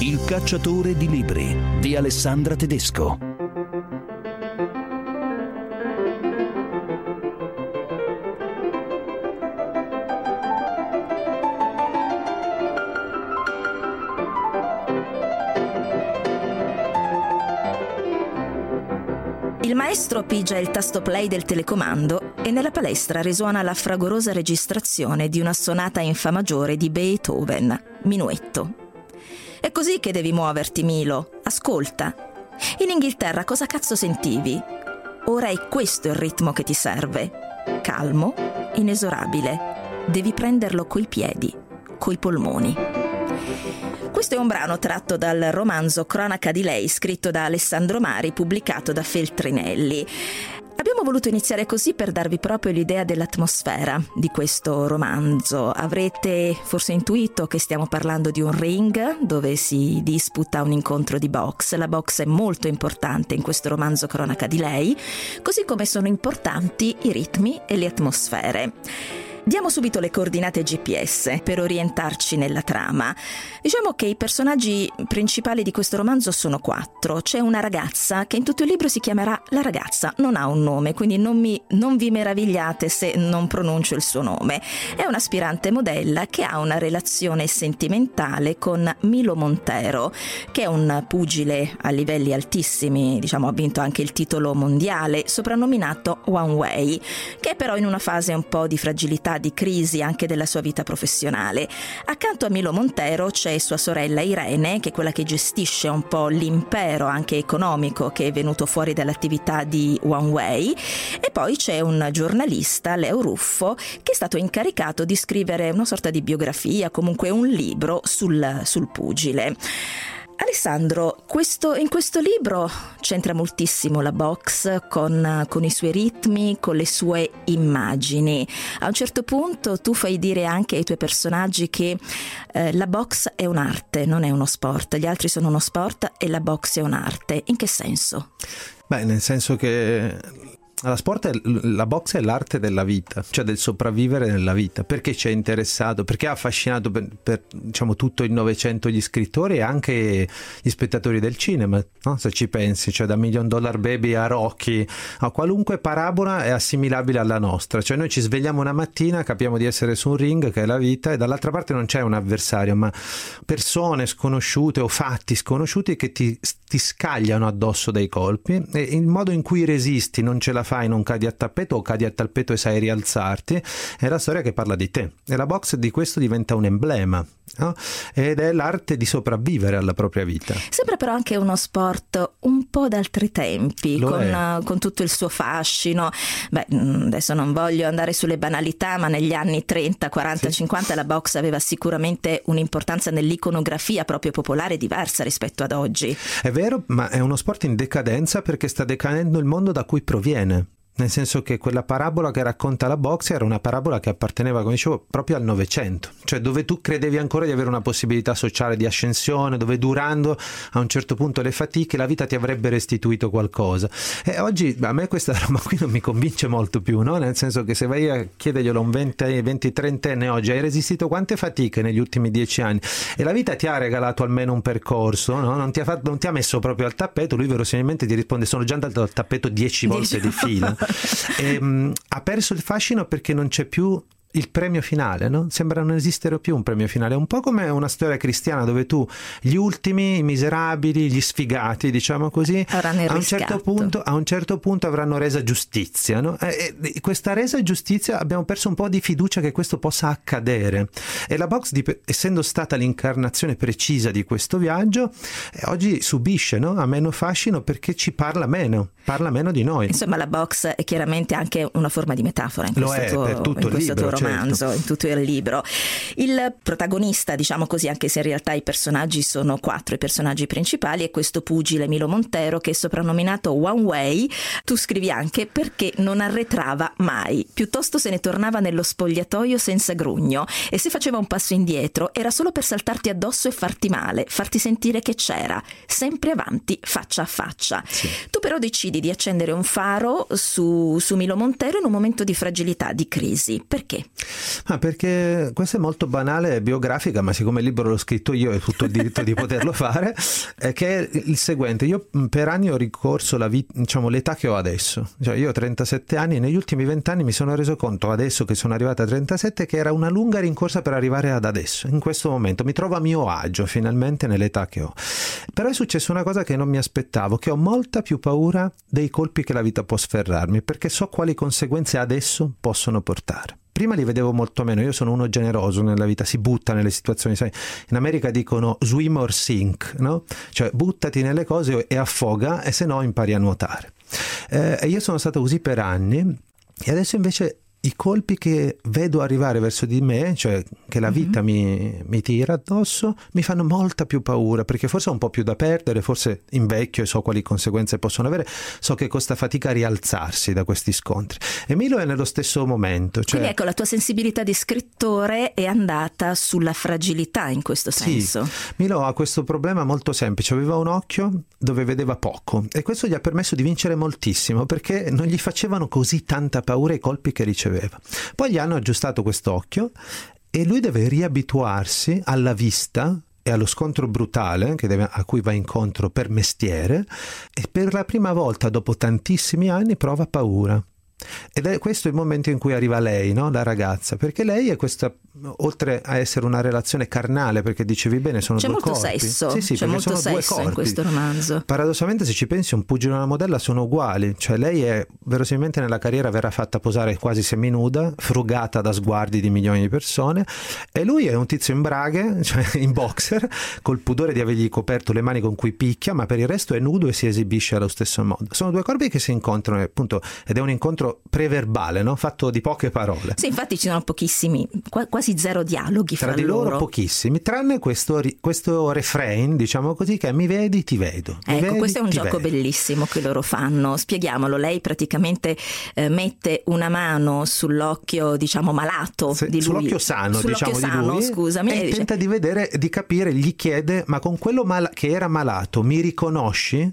Il cacciatore di libri di Alessandra Tedesco. Il maestro pigia il tasto play del telecomando e nella palestra risuona la fragorosa registrazione di una sonata in fa maggiore di Beethoven, Minuetto. È così che devi muoverti, Milo. Ascolta. In Inghilterra cosa cazzo sentivi? Ora è questo il ritmo che ti serve. Calmo, inesorabile. Devi prenderlo coi piedi, coi polmoni. Questo è un brano tratto dal romanzo Cronaca di lei, scritto da Alessandro Mari, pubblicato da Feltrinelli. Abbiamo voluto iniziare così per darvi proprio l'idea dell'atmosfera di questo romanzo. Avrete forse intuito che stiamo parlando di un ring dove si disputa un incontro di box. La box è molto importante in questo romanzo Cronaca di lei, così come sono importanti i ritmi e le atmosfere. Diamo subito le coordinate GPS per orientarci nella trama. Diciamo che i personaggi principali di questo romanzo sono 4. C'è una ragazza che in tutto il libro si chiamerà La Ragazza, non ha un nome, quindi non vi meravigliate se non pronuncio il suo nome. È un'aspirante modella che ha una relazione sentimentale con Milo Montero, che è un pugile a livelli altissimi, diciamo ha vinto anche il titolo mondiale, soprannominato One Way, che è però in una fase un po' di fragilità, di crisi anche della sua vita professionale. Accanto a Milo Montero c'è sua sorella Irene, che è quella che gestisce un po' l'impero anche economico che è venuto fuori dall'attività di One Way, e poi c'è un giornalista, Leo Ruffo, che è stato incaricato di scrivere una sorta di biografia, comunque un libro sul pugile. Alessandro, in questo libro c'entra moltissimo la box con i suoi ritmi, con le sue immagini. A un certo punto tu fai dire anche ai tuoi personaggi che la box è un'arte, non è uno sport. Gli altri sono uno sport e la box è un'arte. In che senso? Beh, nel senso che la box è l'arte della vita, cioè del sopravvivere nella vita. Perché ci è interessato, perché ha affascinato per diciamo tutto il Novecento gli scrittori e anche gli spettatori del cinema, no? Se ci pensi, cioè da Million Dollar Baby a Rocky, a qualunque parabola è assimilabile alla nostra. Cioè noi ci svegliamo una mattina, capiamo di essere su un ring che è la vita, e dall'altra parte non c'è un avversario, ma persone sconosciute o fatti sconosciuti che ti scagliano addosso dei colpi, e il modo in cui resisti, non ce la fai, non cadi a tappeto o cadi a tappeto e sai rialzarti, è la storia che parla di te, e la box di questo diventa un emblema, no? Ed è l'arte di sopravvivere alla propria vita. Sembra però anche uno sport un po' d'altri tempi, con tutto il suo fascino. Beh, adesso non voglio andare sulle banalità, ma negli anni 30, 40, sì, 50 la box aveva sicuramente un'importanza nell'iconografia proprio popolare diversa rispetto ad oggi. È vero, ma è uno sport in decadenza perché sta decadendo il mondo da cui proviene. Nel senso che quella parabola che racconta la box era una parabola che apparteneva, come dicevo, proprio al Novecento, cioè dove tu credevi ancora di avere una possibilità sociale di ascensione, dove durando a un certo punto le fatiche la vita ti avrebbe restituito qualcosa. E oggi a me questa roba qui non mi convince molto più, no? Nel senso che se vai a chiederglielo a un 20-30enne oggi, hai resistito quante fatiche negli ultimi 10 anni e la vita ti ha regalato almeno un percorso, no? Non ti ha messo proprio al tappeto, lui verosimilmente ti risponde: sono già andato al tappeto 10 volte di fila. Ha perso il fascino perché non c'è più il premio finale, no? Sembra non esistere più un premio finale. È un po' come una storia cristiana dove tu, gli ultimi, i miserabili, gli sfigati, diciamo così, a un certo punto avranno resa giustizia, no? E questa resa giustizia abbiamo perso un po' di fiducia che questo possa accadere, e la box, essendo stata l'incarnazione precisa di questo viaggio, oggi subisce, no? Ha meno fascino perché ci parla meno di noi. Insomma, la box è chiaramente anche una forma di metafora in per tutto il libro, romanzo, certo, in tutto il libro. Il protagonista, diciamo così, anche se in realtà i personaggi sono 4, i personaggi principali, è questo pugile Milo Montero, che è soprannominato One Way. Tu scrivi anche perché non arretrava mai, piuttosto se ne tornava nello spogliatoio senza grugno, e se faceva un passo indietro era solo per saltarti addosso e farti male, farti sentire che c'era, sempre avanti, faccia a faccia. Sì. Tu però decidi decidi di accendere un faro su Milo Montero in un momento di fragilità, di crisi. Perché? Perché questo è molto banale e biografica, ma siccome il libro l'ho scritto io e ho tutto il diritto di poterlo fare, che è il seguente. Io per anni ho ricorso l'età che ho adesso. Cioè, io ho 37 anni, negli ultimi 20 anni mi sono reso conto, adesso che sono arrivata a 37, che era una lunga rincorsa per arrivare ad adesso. In questo momento mi trovo a mio agio finalmente nell'età che ho. Però è successa una cosa che non mi aspettavo, che ho molta più paura dei colpi che la vita può sferrarmi, perché so quali conseguenze adesso possono portare. Prima li vedevo molto meno, io sono uno generoso nella vita, si butta nelle situazioni, sai, in America dicono swim or sink, no? Cioè buttati nelle cose e affoga, e se no impari a nuotare. E io sono stato così per anni, e adesso invece i colpi che vedo arrivare verso di me, cioè che la vita mi tira addosso, mi fanno molta più paura, perché forse ho un po' più da perdere, forse invecchio e so quali conseguenze possono avere, so che costa fatica rialzarsi da questi scontri. E Milo è nello stesso momento. Cioè... Quindi ecco, la tua sensibilità di scrittore è andata sulla fragilità in questo senso. Sì, Milo ha questo problema molto semplice, aveva un occhio dove vedeva poco, e questo gli ha permesso di vincere moltissimo, perché non gli facevano così tanta paura i colpi che riceveva. Poi gli hanno aggiustato quest'occhio e lui deve riabituarsi alla vista e allo scontro brutale a cui va incontro per mestiere, e per la prima volta dopo tantissimi anni prova paura. Ed è questo il momento in cui arriva lei, no? La ragazza, perché lei è questa, oltre a essere una relazione carnale, perché dicevi bene, sono c'è due molto corpi. sesso, Sì, c'è molto sesso in questo romanzo. Paradossalmente, se ci pensi, un pugile e una modella sono uguali, cioè lei è verosimilmente nella carriera verrà fatta posare quasi seminuda, frugata da sguardi di milioni di persone, e lui è un tizio in braghe, cioè in boxer, col pudore di avergli coperto le mani con cui picchia, ma per il resto è nudo e si esibisce allo stesso modo. Sono due corpi che si incontrano, appunto, ed è un incontro preverbale, no? Fatto di poche parole. Sì, infatti ci sono pochissimi, quasi zero dialoghi tra di loro, pochissimi, tranne questo refrain, diciamo così, che è mi vedi, ti vedo. Ecco, questo è un gioco bellissimo che loro fanno. Spieghiamolo, lei praticamente mette una mano sull'occhio, diciamo, malato di lui. Sull'occhio sano, diciamo, sano, di lui, scusami, e tenta di vedere, di capire, gli chiede, ma con quello che era malato mi riconosci?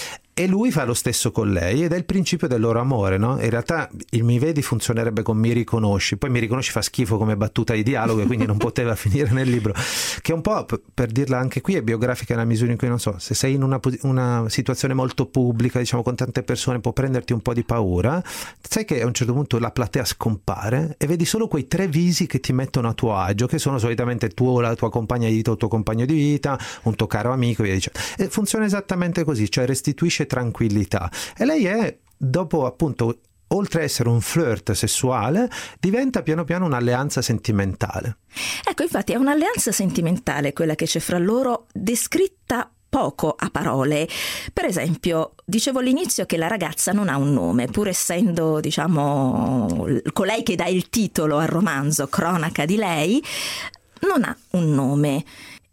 E lui fa lo stesso con lei, ed è il principio del loro amore, no? In realtà il mi vedi funzionerebbe con mi riconosci, poi mi riconosci fa schifo come battuta di dialogo e quindi non poteva finire nel libro, che è un po', per dirla anche qui, è biografica nella misura in cui, non so, se sei in una situazione molto pubblica, diciamo, con tante persone, può prenderti un po' di paura, sai che a un certo punto la platea scompare e vedi solo quei 3 visi che ti mettono a tuo agio, che sono solitamente la tua compagna di vita o il tuo compagno di vita, un tuo caro amico, e via dicendo. E funziona esattamente così, cioè restituisce tranquillità, e lei è, dopo, appunto, oltre a essere un flirt sessuale, diventa piano piano un'alleanza sentimentale. Ecco, infatti è un'alleanza sentimentale quella che c'è fra loro, descritta poco a parole. Per esempio, dicevo all'inizio che la ragazza non ha un nome, pur essendo, diciamo, colei che dà il titolo al romanzo, Cronaca di lei, non ha un nome.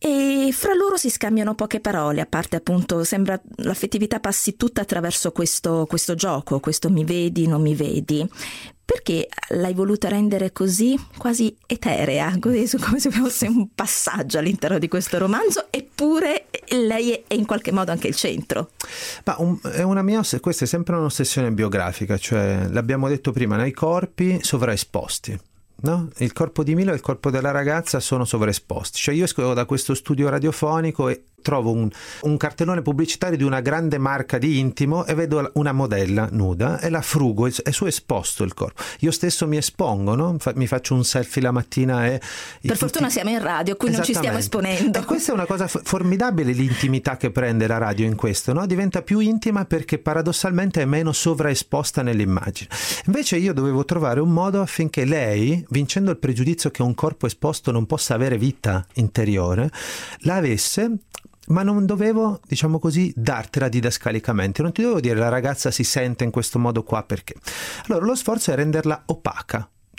E fra loro si scambiano poche parole, a parte, appunto, sembra l'affettività passi tutta attraverso questo gioco, questo mi vedi, non mi vedi. Perché l'hai voluta rendere così quasi eterea, così come se fosse un passaggio all'interno di questo romanzo, eppure lei è in qualche modo anche il centro? Ma questa è sempre un'ossessione biografica, cioè l'abbiamo detto prima, nei corpi sovraesposti. No? Il corpo di Milo e il corpo della ragazza sono sovraesposti, cioè io esco da questo studio radiofonico e trovo un cartellone pubblicitario di una grande marca di intimo e vedo una modella nuda e la frugo, è suo esposto il corpo. Io stesso mi espongo, no? Mi faccio un selfie la mattina e... Per fortuna siamo in radio, qui non ci stiamo esponendo. E questa è una cosa formidabile, l'intimità che prende la radio in questo, no? Diventa più intima perché paradossalmente è meno sovraesposta nell'immagine. Invece io dovevo trovare un modo affinché lei, vincendo il pregiudizio che un corpo esposto non possa avere vita interiore, la avesse, ma non dovevo, diciamo così, dartela didascalicamente, non ti dovevo dire la ragazza si sente in questo modo qua perché. Allora lo sforzo è renderla opaca,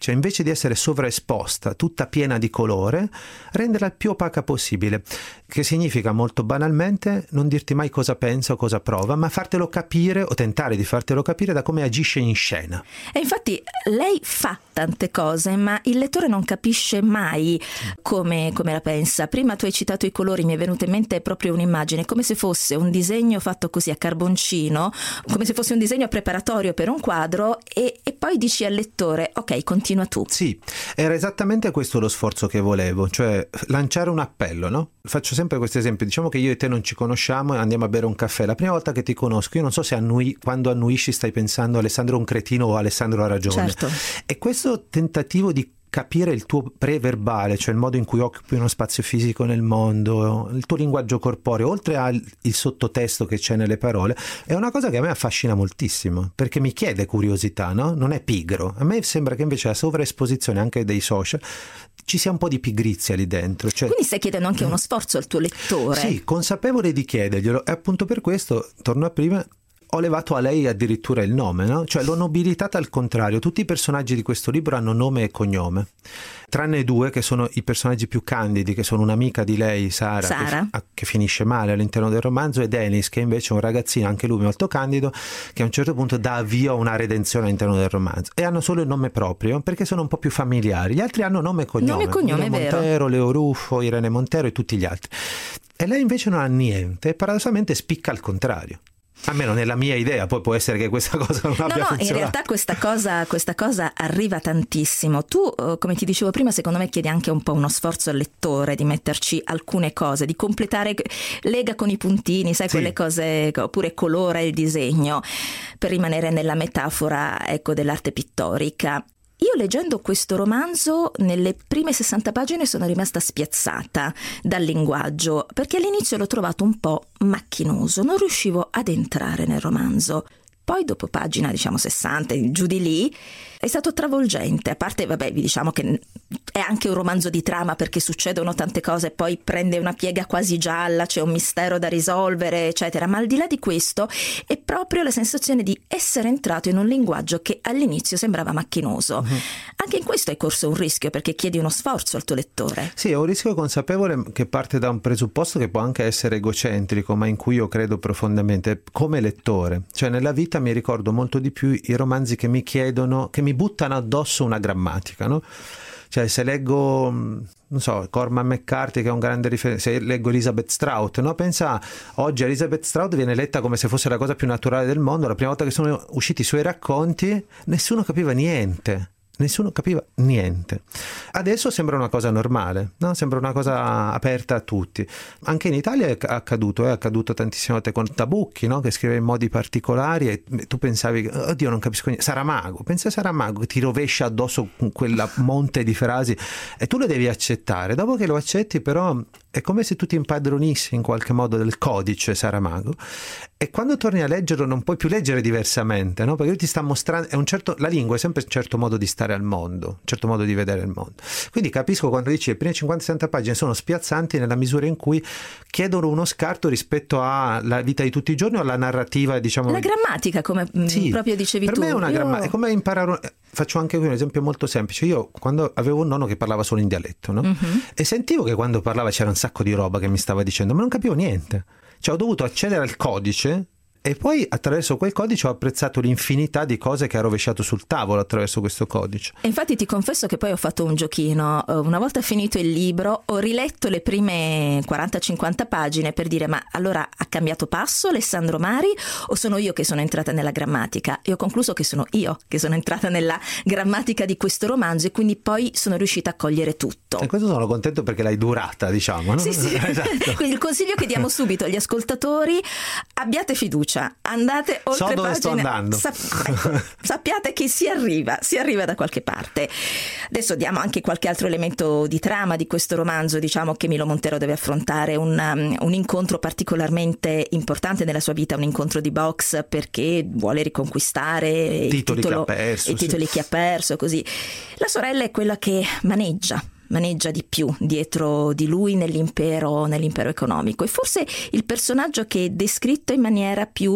cioè invece di essere sovraesposta, tutta piena di colore, renderla il più opaca possibile, che significa molto banalmente non dirti mai cosa pensa o cosa prova, ma fartelo capire o tentare di fartelo capire da come agisce in scena. E infatti lei fa tante cose, ma il lettore non capisce mai come la pensa. Prima tu hai citato i colori, mi è venuta in mente proprio un'immagine, come se fosse un disegno fatto così a carboncino, come se fosse un disegno preparatorio per un quadro, e poi dici al lettore ok, continua tu. Sì, era esattamente questo lo sforzo che volevo, cioè lanciare un appello, no? Faccio sempre questo esempio, diciamo che io e te non ci conosciamo e andiamo a bere un caffè, la prima volta che ti conosco io non so se quando annuisci stai pensando Alessandro è un cretino o Alessandro ha ragione. Certo. E questo tentativo di capire il tuo preverbale, cioè il modo in cui occupi uno spazio fisico nel mondo, il tuo linguaggio corporeo, oltre al sottotesto che c'è nelle parole, è una cosa che a me affascina moltissimo, perché mi chiede curiosità, no? Non è pigro. A me sembra che invece la sovraesposizione anche dei social ci sia un po' di pigrizia lì dentro. Cioè, quindi stai chiedendo anche uno sforzo al tuo lettore. Sì, consapevole di chiederglielo, e appunto per questo, torno a prima, ho levato a lei addirittura il nome, no? Cioè l'ho nobilitata al contrario. Tutti i personaggi di questo libro hanno nome e cognome, tranne due che sono i personaggi più candidi, che sono un'amica di lei, Sara. Che finisce male all'interno del romanzo, e Dennis, che invece è un ragazzino, anche lui molto candido, che a un certo punto dà avvio a una redenzione all'interno del romanzo, e hanno solo il nome proprio perché sono un po' più familiari. Gli altri hanno nome e cognome, Nome, vero. Montero, Leo Ruffo, Irene Montero e tutti gli altri, e lei invece non ha niente e paradossalmente spicca al contrario. Almeno nella mia idea, poi può essere che questa cosa non abbia funzionato. In realtà questa cosa arriva tantissimo. Tu, come ti dicevo prima, secondo me chiedi anche un po' uno sforzo al lettore di metterci alcune cose, di completare, lega con i puntini, sai, sì, quelle cose, oppure colora il disegno, per rimanere nella metafora, ecco, dell'arte pittorica. Io leggendo questo romanzo, nelle prime 60 pagine sono rimasta spiazzata dal linguaggio, perché all'inizio l'ho trovato un po' macchinoso, non riuscivo ad entrare nel romanzo. Poi dopo pagina, diciamo 60, giù di lì, è stato travolgente. A parte, vabbè, vi diciamo che è anche un romanzo di trama, perché succedono tante cose e poi prende una piega quasi gialla, c'è un mistero da risolvere, eccetera. Ma al di là di questo è proprio la sensazione di essere entrato in un linguaggio che all'inizio sembrava macchinoso. Anche in questo hai corso un rischio, perché chiedi uno sforzo al tuo lettore. Sì, è un rischio consapevole che parte da un presupposto che può anche essere egocentrico, ma in cui io credo profondamente come lettore. Cioè nella vita mi ricordo molto di più i romanzi che mi chiedono, che mi buttano addosso una grammatica, no? Cioè se leggo, non so, Cormac McCarthy, che è un grande riferimento, se leggo Elizabeth Strout, no? Pensa, oggi Elizabeth Strout viene letta come se fosse la cosa più naturale del mondo. La prima volta che sono usciti i suoi racconti nessuno capiva niente. Adesso sembra una cosa normale, no? Sembra una cosa aperta a tutti. Anche in Italia è accaduto tantissime volte con Tabucchi, no? Che scrive in modi particolari e tu pensavi, oddio, non capisco niente. Saramago, pensa a Saramago che ti rovescia addosso con quella monte di frasi e tu le devi accettare. Dopo che lo accetti, però, è come se tu ti impadronissi in qualche modo del codice Saramago, e quando torni a leggerlo non puoi più leggere diversamente, no? Perché lui ti sta mostrando, la lingua è sempre un certo modo di stare al mondo, un certo modo di vedere il mondo. Quindi capisco quando dici le prime 50-60 pagine sono spiazzanti nella misura in cui chiedono uno scarto rispetto alla vita di tutti i giorni o alla narrativa, diciamo. La grammatica, come proprio dicevi per tu. Per me è una grammatica, è come imparare. Faccio anche qui un esempio molto semplice. Io quando avevo un nonno che parlava solo in dialetto, no? E sentivo che quando parlava c'era un sacco di roba che mi stava dicendo, ma non capivo niente. Cioè ho dovuto accedere al codice e poi attraverso quel codice ho apprezzato l'infinità di cose che ha rovesciato sul tavolo attraverso questo codice. E infatti ti confesso che poi ho fatto un giochino. Una volta finito il libro ho riletto le prime 40-50 pagine per dire, ma allora ha cambiato passo Alessandro Mari o sono io che sono entrata nella grammatica? E ho concluso che sono io che sono entrata nella grammatica di questo romanzo, e quindi poi sono riuscita a cogliere tutto. E questo sono contento perché l'hai durata, diciamo, no? Sì. Esatto. Quindi il consiglio che diamo subito agli ascoltatori: abbiate fiducia, andate oltre so dove pagine. sto andando. Sappiate che si arriva da qualche parte. Adesso diamo anche qualche altro elemento di trama di questo romanzo. Diciamo che Milo Montero deve affrontare un incontro particolarmente importante nella sua vita, un incontro di box, perché vuole riconquistare i titoli che ha perso, così. La sorella è quella che maneggia di più dietro di lui nell'impero economico, e forse il personaggio che è descritto in maniera più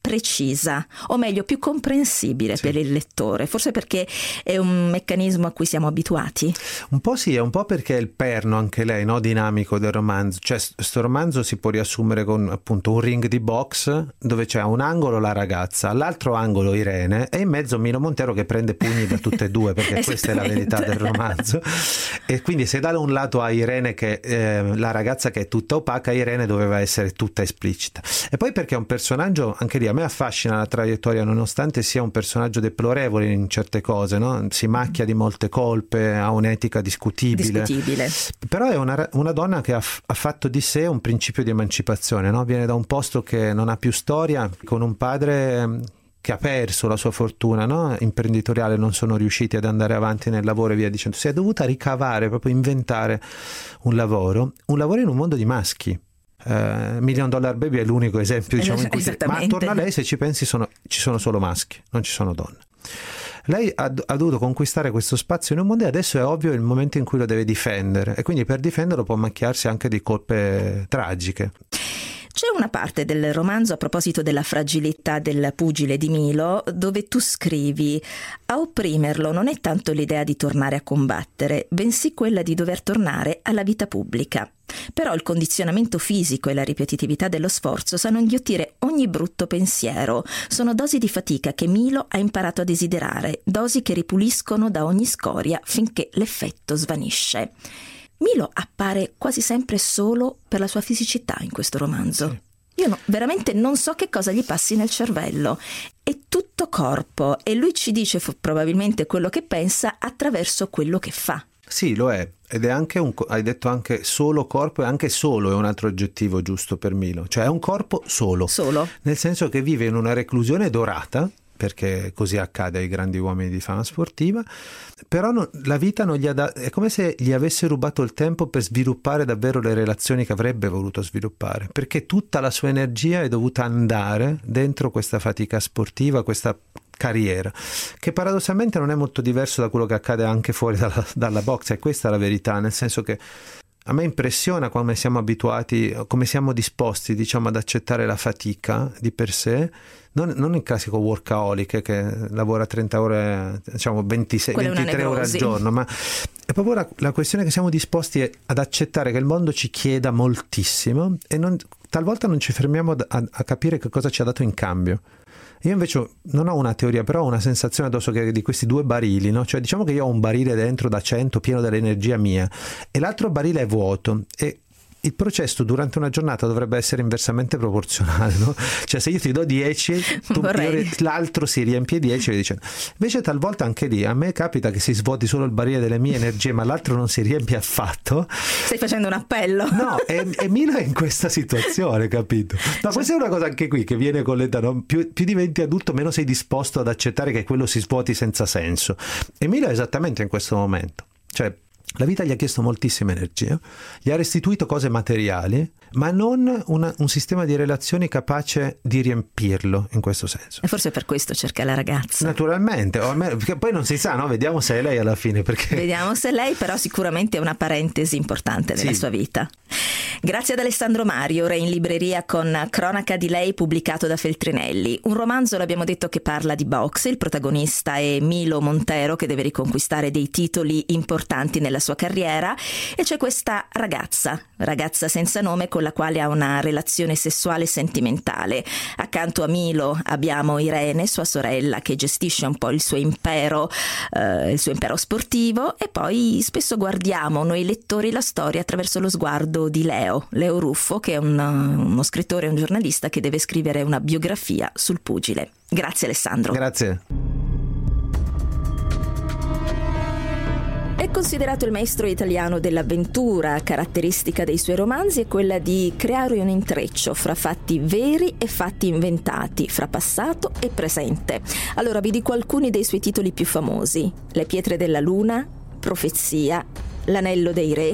precisa, o meglio più comprensibile per il lettore, forse perché è un meccanismo a cui siamo abituati. Un po' sì, è un po' perché è il perno anche lei, no, dinamico del romanzo, cioè sto romanzo si può riassumere con appunto un ring di box dove c'è a un angolo la ragazza, all'altro angolo Irene e in mezzo Milo Montero che prende pugni da tutte e due, perché questa è la verità del romanzo. E quindi se da un lato ha Irene che la ragazza che è tutta opaca, Irene doveva essere tutta esplicita. E poi perché è un personaggio, anche lì a me affascina la traiettoria, nonostante sia un personaggio deplorevole in certe cose, no? Si macchia di molte colpe, ha un'etica discutibile. Però è una donna che ha fatto di sé un principio di emancipazione, no? Viene da un posto che non ha più storia, con un padre che ha perso la sua fortuna, no? Imprenditoriale, non sono riusciti ad andare avanti nel lavoro e via dicendo. Si è dovuta ricavare, proprio inventare un lavoro in un mondo di maschi. $1 Million Baby è l'unico esempio, diciamo, in cui ma attorno a lei, se ci pensi, ci sono solo maschi, non ci sono donne. Lei ha dovuto conquistare questo spazio in un mondo e adesso è ovvio il momento in cui lo deve difendere, e quindi per difenderlo può macchiarsi anche di colpe tragiche. C'è una parte del romanzo, a proposito della fragilità del pugile di Milo, dove tu scrivi: a opprimerlo non è tanto l'idea di tornare a combattere, bensì quella di dover tornare alla vita pubblica. Però il condizionamento fisico e la ripetitività dello sforzo sanno inghiottire ogni brutto pensiero. Sono dosi di fatica che Milo ha imparato a desiderare, dosi che ripuliscono da ogni scoria finché l'effetto svanisce. Milo appare quasi sempre solo per la sua fisicità in questo romanzo. Sì. Io veramente non so che cosa gli passi nel cervello. È tutto corpo e lui ci dice probabilmente quello che pensa attraverso quello che fa. Sì, lo è. Ed è anche hai detto anche solo corpo, e anche solo è un altro aggettivo giusto per Milo. Cioè è un corpo solo. Solo. Nel senso che vive in una reclusione dorata, perché così accade ai grandi uomini di fama sportiva, però la vita non gli ha è come se gli avesse rubato il tempo per sviluppare davvero le relazioni che avrebbe voluto sviluppare, perché tutta la sua energia è dovuta andare dentro questa fatica sportiva, questa carriera, che paradossalmente non è molto diverso da quello che accade anche fuori dalla box, e questa è la verità, nel senso che a me impressiona come siamo abituati, come siamo disposti, diciamo, ad accettare la fatica di per sé, non il classico workaholic che lavora 30 ore, diciamo 23 ore al giorno, ma è proprio la questione che siamo disposti ad accettare che il mondo ci chieda moltissimo e talvolta non ci fermiamo a capire che cosa ci ha dato in cambio. Io invece non ho una teoria, però ho una sensazione addosso che di questi due barili, no? Cioè diciamo che io ho un barile dentro da 100 pieno dell'energia mia e l'altro barile è vuoto, e il processo durante una giornata dovrebbe essere inversamente proporzionale, no? Cioè se io ti do 10, l'altro si riempie 10 e dice. Invece talvolta anche lì a me capita che si svuoti solo il barile delle mie energie, ma l'altro non si riempie affatto. Stai facendo un appello? No, e Milo è in questa situazione, capito? No, questa è una cosa anche qui che viene con l'età, no? Più diventi adulto, meno sei disposto ad accettare che quello si svuoti senza senso. E Milo è esattamente in questo momento. Cioè la vita gli ha chiesto moltissima energia, gli ha restituito cose materiali, ma non un sistema di relazioni capace di riempirlo in questo senso. E forse per questo cerca la ragazza. Naturalmente, perché poi non si sa, no? Vediamo se è lei alla fine. Perché... Vediamo se è lei, però sicuramente è una parentesi importante nella sua vita. Grazie ad Alessandro Mario, ora in libreria con Cronaca di lei, pubblicato da Feltrinelli. Un romanzo, l'abbiamo detto, che parla di boxe. Il protagonista è Milo Montero, che deve riconquistare dei titoli importanti nella sua carriera, e c'è questa ragazza senza nome con la quale ha una relazione sessuale sentimentale. Accanto a Milo abbiamo Irene, sua sorella, che gestisce un po' il suo impero sportivo, e poi spesso guardiamo noi lettori la storia attraverso lo sguardo di Leo Ruffo, che è uno scrittore e un giornalista che deve scrivere una biografia sul pugile. Grazie Alessandro. Grazie. È considerato il maestro italiano dell'avventura. Caratteristica dei suoi romanzi è quella di creare un intreccio fra fatti veri e fatti inventati, fra passato e presente. Allora vi dico alcuni dei suoi titoli più famosi: Le pietre della luna, Profezia, L'anello dei re,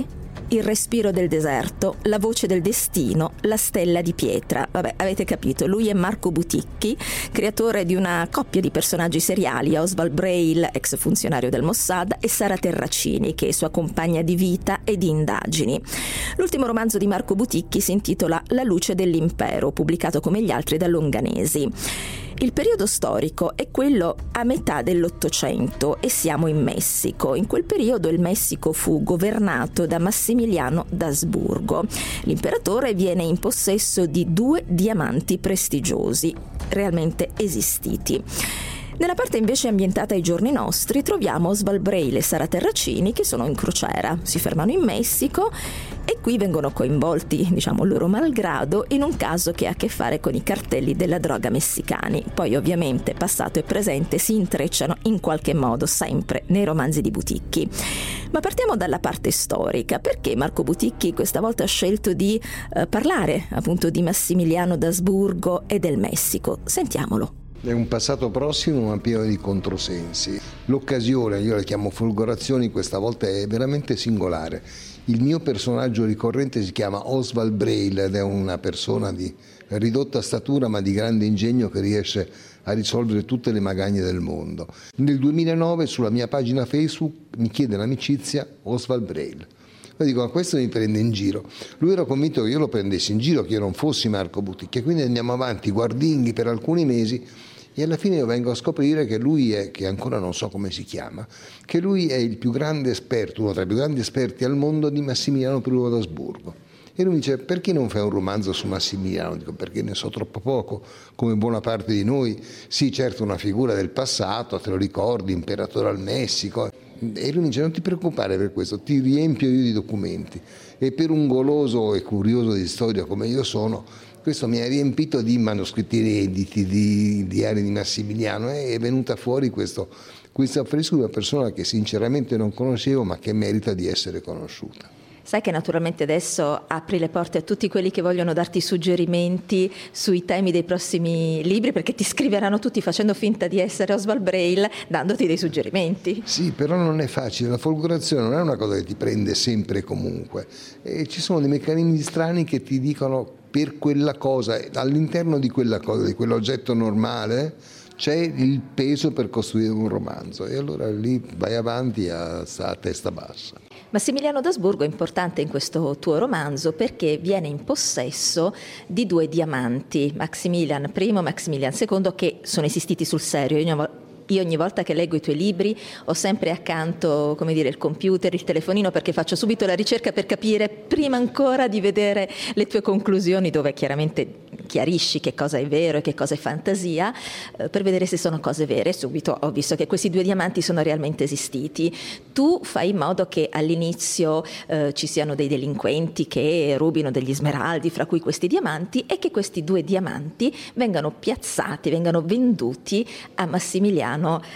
il respiro del deserto, la voce del destino, la stella di pietra. Vabbè, avete capito, lui è Marco Buticchi, creatore di una coppia di personaggi seriali, Oswald Braille, ex funzionario del Mossad, e Sara Terracini, che è sua compagna di vita e di indagini. L'ultimo romanzo di Marco Buticchi si intitola La luce dell'impero, pubblicato come gli altri da Longanesi. Il periodo storico è quello a metà dell'Ottocento e siamo in Messico. In quel periodo il Messico fu governato da Massimiliano d'Asburgo. L'imperatore viene in possesso di 2 diamanti prestigiosi, realmente esistiti. Nella parte invece ambientata ai giorni nostri troviamo Oswald Braille e Sara Terracini che sono in crociera, si fermano in Messico e qui vengono coinvolti, loro malgrado, in un caso che ha a che fare con i cartelli della droga messicani. Poi ovviamente passato e presente si intrecciano in qualche modo sempre nei romanzi di Buticchi. Ma partiamo dalla parte storica. Perché Marco Buticchi questa volta ha scelto di parlare appunto di Massimiliano d'Asburgo e del Messico? Sentiamolo. È un passato prossimo ma pieno di controsensi. L'occasione, io la chiamo folgorazioni, questa volta è veramente singolare. Il mio personaggio ricorrente si chiama Oswald Braille ed è una persona di ridotta statura ma di grande ingegno che riesce a risolvere tutte le magagne del mondo. Nel 2009 sulla mia pagina Facebook mi chiede l'amicizia Oswald Braille. Io dico, ma questo mi prende in giro. Lui era convinto che io lo prendessi in giro, che io non fossi Marco Buticchi, quindi andiamo avanti guardinghi per alcuni mesi e alla fine io vengo a scoprire che lui è, che ancora non so come si chiama, che lui è il più grande esperto, uno tra i più grandi esperti al mondo di Massimiliano I d'Asburgo. E lui mi dice, perché non fai un romanzo su Massimiliano? Dico, perché ne so troppo poco, come buona parte di noi. Sì, certo, una figura del passato, te lo ricordi, imperatore al Messico. E lui mi dice, non ti preoccupare per questo, ti riempio io di documenti. E per un goloso e curioso di storia come io sono, questo mi ha riempito di manoscritti inediti, di diari di Massimiliano, e è venuta fuori questo affresco di una persona che sinceramente non conoscevo ma che merita di essere conosciuta. Sai che naturalmente adesso apri le porte a tutti quelli che vogliono darti suggerimenti sui temi dei prossimi libri, perché ti scriveranno tutti facendo finta di essere Oswald Braille, dandoti dei suggerimenti. Sì, però non è facile, la folgorazione non è una cosa che ti prende sempre e comunque. E ci sono dei meccanismi strani che ti dicono per quella cosa, all'interno di quella cosa, di quell'oggetto normale, c'è il peso per costruire un romanzo e allora lì vai avanti a testa bassa. Massimiliano d'Asburgo è importante in questo tuo romanzo perché viene in possesso di 2 diamanti, Maximilian I, Maximilian II, che sono esistiti sul serio. Io ogni volta che leggo i tuoi libri ho sempre accanto, il computer, il telefonino, perché faccio subito la ricerca per capire, prima ancora di vedere le tue conclusioni, dove chiaramente chiarisci che cosa è vero e che cosa è fantasia, per vedere se sono cose vere. Subito ho visto che questi 2 diamanti sono realmente esistiti. Tu fai in modo che all'inizio ci siano dei delinquenti che rubino degli smeraldi, fra cui questi diamanti, e che questi 2 diamanti vengano piazzati, vengano venduti a Massimiliano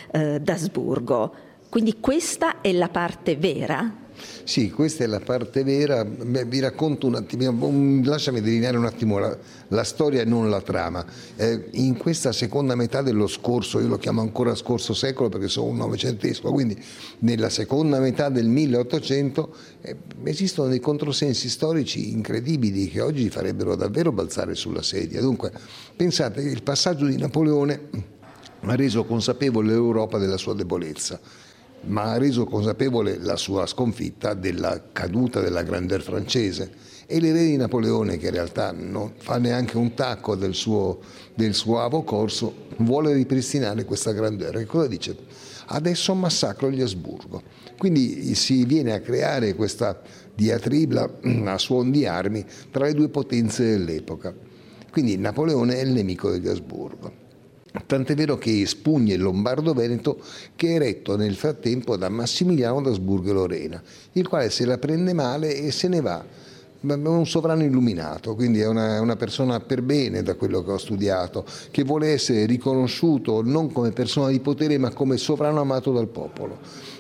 d'Asburgo. Quindi questa è la parte vera? Sì, questa è la parte vera. Vi racconto un attimo, lasciami delineare un attimo la storia e non la trama. In questa seconda metà dello scorso, io lo chiamo ancora scorso secolo perché sono un novecentesco, quindi nella seconda metà del 1800 esistono dei controsensi storici incredibili che oggi farebbero davvero balzare sulla sedia. Dunque, pensate che il passaggio di Napoleone ha reso consapevole l'Europa della sua debolezza, ma ha reso consapevole la sua sconfitta della caduta della grandeur francese, e l'erede di Napoleone, che in realtà non fa neanche un tacco del suo avo corso, vuole ripristinare questa grandeur. E cosa dice? Adesso massacro gli Asburgo. Quindi si viene a creare questa diatriba a suon di armi tra le 2 potenze dell'epoca. Quindi Napoleone è il nemico degli Asburgo. Tant'è vero che espugna il Lombardo-Veneto, che è retto nel frattempo da Massimiliano d'Asburgo e Lorena, il quale se la prende male e se ne va. È un sovrano illuminato, quindi è una persona per bene, da quello che ho studiato, che vuole essere riconosciuto non come persona di potere ma come sovrano amato dal popolo.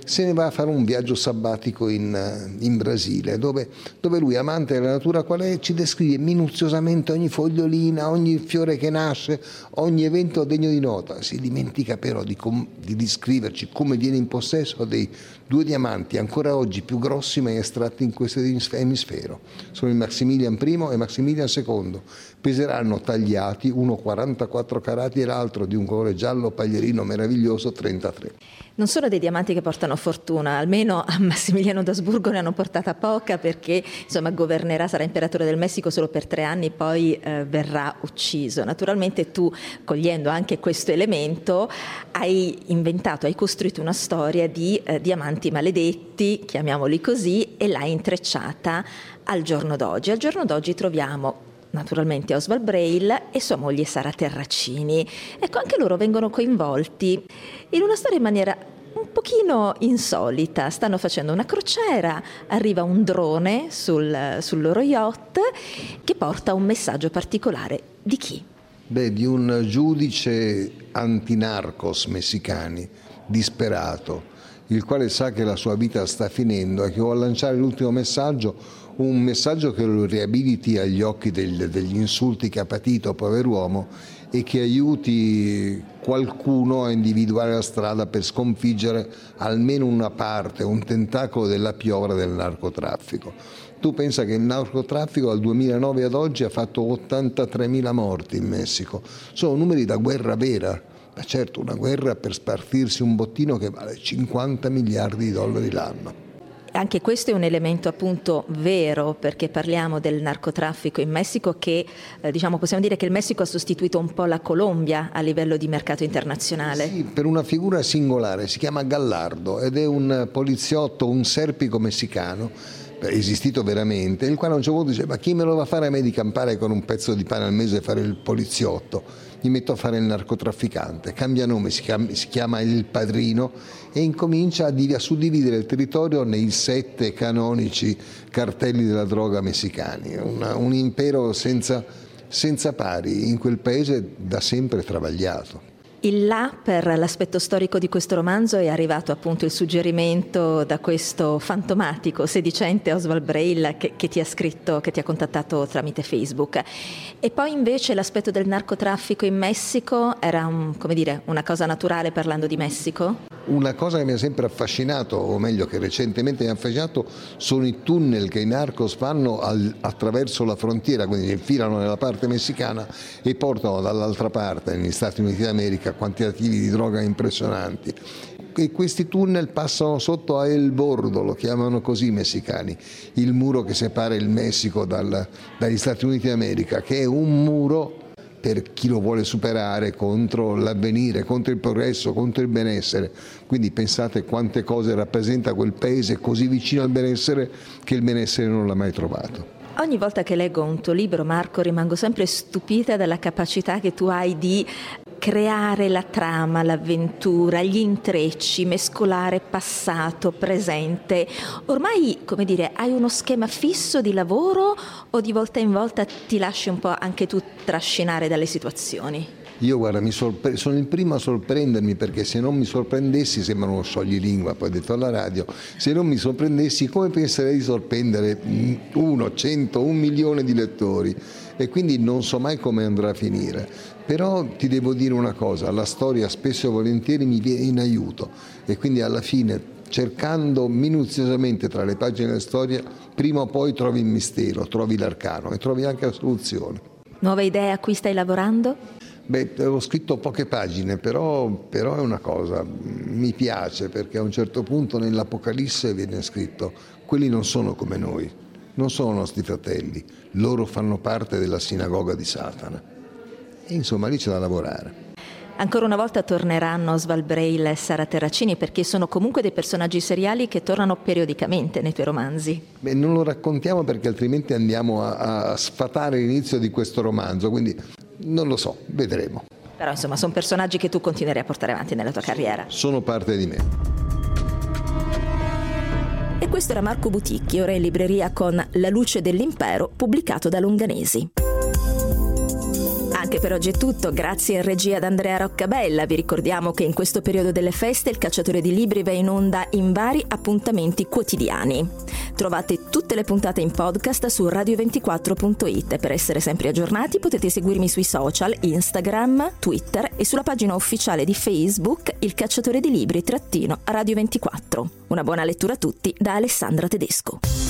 se ne va a fare un viaggio sabbatico in Brasile, dove lui, amante della natura qual è, ci descrive minuziosamente ogni fogliolina, ogni fiore che nasce, ogni evento degno di nota. Si dimentica però di descriverci come viene in possesso dei 2 diamanti ancora oggi più grossi mai estratti in questo emisfero. Sono il Maximilian I e Maximilian II. Peseranno tagliati, uno 44 carati e l'altro di un colore giallo paglierino meraviglioso 33. Non sono dei diamanti che portano fortuna, almeno a Massimiliano d'Asburgo ne hanno portata poca, perché insomma governerà, sarà imperatore del Messico solo per 3 anni, poi verrà ucciso. Naturalmente tu, cogliendo anche questo elemento, hai costruito una storia di diamanti maledetti, chiamiamoli così, e l'hai intrecciata al giorno d'oggi. Al giorno d'oggi troviamo naturalmente Oswald Braille e sua moglie Sara Terracini. Ecco, anche loro vengono coinvolti in una storia in maniera un pochino insolita. Stanno facendo una crociera, arriva un drone sul loro yacht che porta un messaggio particolare. Di chi? Di un giudice antinarcos messicani, disperato, il quale sa che la sua vita sta finendo e che vuole lanciare l'ultimo messaggio, un messaggio che lo riabiliti agli occhi degli insulti che ha patito, pover'uomo, e che aiuti qualcuno a individuare la strada per sconfiggere almeno una parte, un tentacolo della piovra del narcotraffico. Tu pensa che il narcotraffico dal 2009 ad oggi ha fatto 83.000 morti in Messico. Sono numeri da guerra vera. Ma certo, una guerra per spartirsi un bottino che vale 50 miliardi di dollari l'anno. Anche questo è un elemento appunto vero, perché parliamo del narcotraffico in Messico che possiamo dire che il Messico ha sostituito un po' la Colombia a livello di mercato internazionale. Sì, per una figura singolare, si chiama Gallardo ed è un poliziotto, un serpico messicano, esistito veramente, il quale a un certo punto dice: ma chi me lo va a fare a me di campare con un pezzo di pane al mese e fare il poliziotto? Mi metto a fare il narcotrafficante. Cambia nome, si chiama Il Padrino e incomincia a suddividere il territorio nei 7 canonici cartelli della droga messicani. Un impero senza pari, in quel paese da sempre travagliato. Il là per l'aspetto storico di questo romanzo è arrivato appunto il suggerimento da questo fantomatico, sedicente Oswald Braille che ti ha scritto, che ti ha contattato tramite Facebook. E poi invece l'aspetto del narcotraffico in Messico era una cosa naturale parlando di Messico? Una cosa che mi ha sempre affascinato, o meglio che recentemente mi ha affascinato, sono i tunnel che i narcos fanno attraverso la frontiera, quindi infilano nella parte messicana e portano dall'altra parte, negli Stati Uniti d'America, quantitativi di droga impressionanti. E questi tunnel passano sotto a El Bordo, lo chiamano così i messicani, il muro che separa il Messico dagli Stati Uniti d'America, che è un muro per chi lo vuole superare contro l'avvenire, contro il progresso, contro il benessere. Quindi pensate quante cose rappresenta quel paese così vicino al benessere che il benessere non l'ha mai trovato. Ogni volta che leggo un tuo libro, Marco, rimango sempre stupita dalla capacità che tu hai di creare la trama, l'avventura, gli intrecci, mescolare passato, presente. Ormai, hai uno schema fisso di lavoro o di volta in volta ti lasci un po' anche tu trascinare dalle situazioni? Io sono il primo a sorprendermi, perché se non mi sorprendessi, sembra uno scioglilingua, poi detto alla radio, se non mi sorprendessi come penserei di sorprendere 1, 100, 1 milione di lettori? E quindi non so mai come andrà a finire. Però ti devo dire una cosa, la storia spesso e volentieri mi viene in aiuto e quindi alla fine, cercando minuziosamente tra le pagine della storia, prima o poi trovi il mistero, trovi l'arcano e trovi anche la soluzione. Nuove idee a cui stai lavorando? Ho scritto poche pagine, però è una cosa, mi piace, perché a un certo punto nell'Apocalisse viene scritto: quelli non sono come noi, non sono nostri fratelli, loro fanno parte della sinagoga di Satana. E insomma lì c'è da lavorare. Ancora una volta torneranno Oswald Braille e Sara Terracini, perché sono comunque dei personaggi seriali che tornano periodicamente nei tuoi romanzi. Non lo raccontiamo perché altrimenti andiamo a sfatare l'inizio di questo romanzo, quindi non lo so, vedremo. Però insomma sono personaggi che tu continuerai a portare avanti nella tua carriera. Sono parte di me. E questo era Marco Buticchi, ora in libreria con La luce dell'impero, pubblicato da Longanesi. Anche Anche per oggi è tutto, grazie in regia ad Andrea Roccabella. Vi ricordiamo che in questo periodo delle feste il Cacciatore di Libri va in onda in vari appuntamenti quotidiani. Trovate tutte le puntate in podcast su radio24.it. Per essere sempre aggiornati potete seguirmi sui social, Instagram, Twitter e sulla pagina ufficiale di Facebook Il Cacciatore di Libri _Radio24. Una buona lettura a tutti da Alessandra Tedesco.